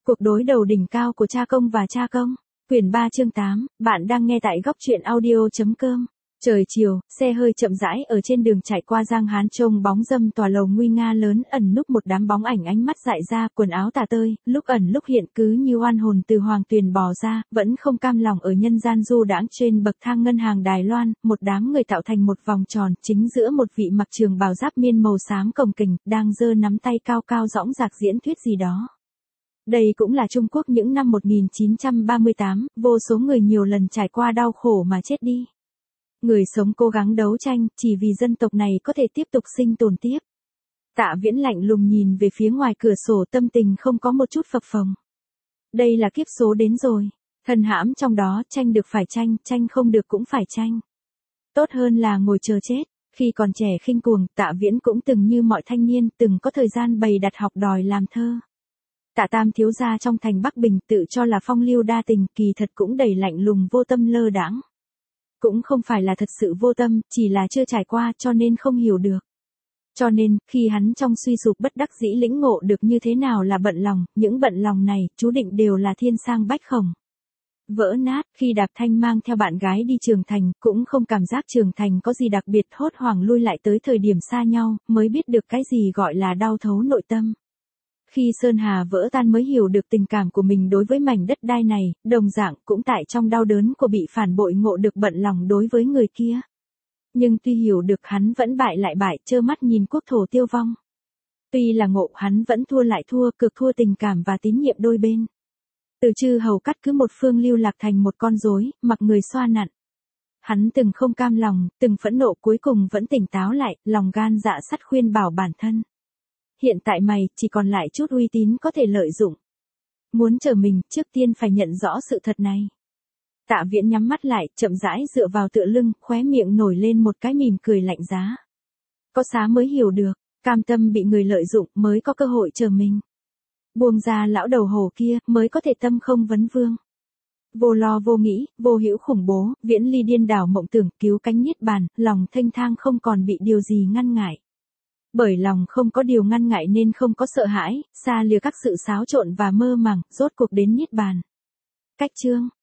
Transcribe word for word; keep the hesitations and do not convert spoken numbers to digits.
Cuộc đối đầu đỉnh cao của cha công và cha công. Quyển ba chương tám, bạn đang nghe tại góc truyện audio.com. Trời chiều, xe hơi chậm rãi ở trên đường chạy qua Giang Hán trông bóng dâm tòa lầu nguy nga lớn ẩn núp một đám bóng ảnh ánh mắt dại ra, quần áo tả tơi, lúc ẩn lúc hiện cứ như oan hồn từ hoàng tuyền bò ra, vẫn không cam lòng ở nhân gian du đãng trên bậc thang ngân hàng Đài Loan, một đám người tạo thành một vòng tròn, chính giữa một vị mặc trường bào giáp miên màu xám cồng kềnh, đang giơ nắm tay cao cao dõng dạc diễn thuyết gì đó. Đây cũng là Trung Quốc những năm một nghìn chín trăm ba mươi tám, vô số người nhiều lần trải qua đau khổ mà chết đi. Người sống cố gắng đấu tranh, chỉ vì dân tộc này có thể tiếp tục sinh tồn tiếp. Tạ Viễn lạnh lùng nhìn về phía ngoài cửa sổ, tâm tình không có một chút phập phồng. Đây là kiếp số đến rồi. Thần hãm trong đó, tranh được phải tranh, tranh không được cũng phải tranh. Tốt hơn là ngồi chờ chết. Khi còn trẻ khinh cuồng, Tạ Viễn cũng từng như mọi thanh niên, từng có thời gian bày đặt học đòi làm thơ. Tạ Tam thiếu gia trong thành Bắc Bình tự cho là phong lưu đa tình, kỳ thật cũng đầy lạnh lùng vô tâm lơ đãng. Cũng không phải là thật sự vô tâm, chỉ là chưa trải qua cho nên không hiểu được. Cho nên, khi hắn trong suy sụp bất đắc dĩ lĩnh ngộ được như thế nào là bận lòng, những bận lòng này, chú định đều là thiên sang bách khổng. Vỡ nát, khi Đạp Thanh mang theo bạn gái đi Trường Thành, cũng không cảm giác Trường Thành có gì đặc biệt, hốt hoảng lui lại tới thời điểm xa nhau, mới biết được cái gì gọi là đau thấu nội tâm. Khi Sơn Hà vỡ tan mới hiểu được tình cảm của mình đối với mảnh đất đai này, đồng dạng cũng tại trong đau đớn của bị phản bội ngộ được bận lòng đối với người kia. Nhưng tuy hiểu được hắn vẫn bại lại bại, trơ mắt nhìn quốc thổ tiêu vong. Tuy là ngộ hắn vẫn thua lại thua, cực thua tình cảm và tín nhiệm đôi bên. Từ Chư Hầu cắt cứ một phương lưu lạc thành một con rối, mặc người xoa nặn. Hắn từng không cam lòng, từng phẫn nộ, cuối cùng vẫn tỉnh táo lại, lòng gan dạ sắt khuyên bảo bản thân. Hiện tại mày chỉ còn lại chút uy tín có thể lợi dụng. Muốn trở mình, trước tiên phải nhận rõ sự thật này. Tạ Viễn nhắm mắt lại, chậm rãi dựa vào tựa lưng, khóe miệng nổi lên một cái mỉm cười lạnh giá. Có xá mới hiểu được, cam tâm bị người lợi dụng mới có cơ hội trở mình. Buông ra lão đầu hổ kia mới có thể tâm không vấn vương. Vô lo vô nghĩ, vô hữu khủng bố, Viễn ly điên đảo mộng tưởng, cứu cánh niết bàn, lòng thênh thang không còn bị điều gì ngăn ngại. Bởi lòng không có điều ngăn ngại nên không có sợ hãi, xa lìa các sự xáo trộn và mơ màng, rốt cuộc đến niết bàn. Cách chương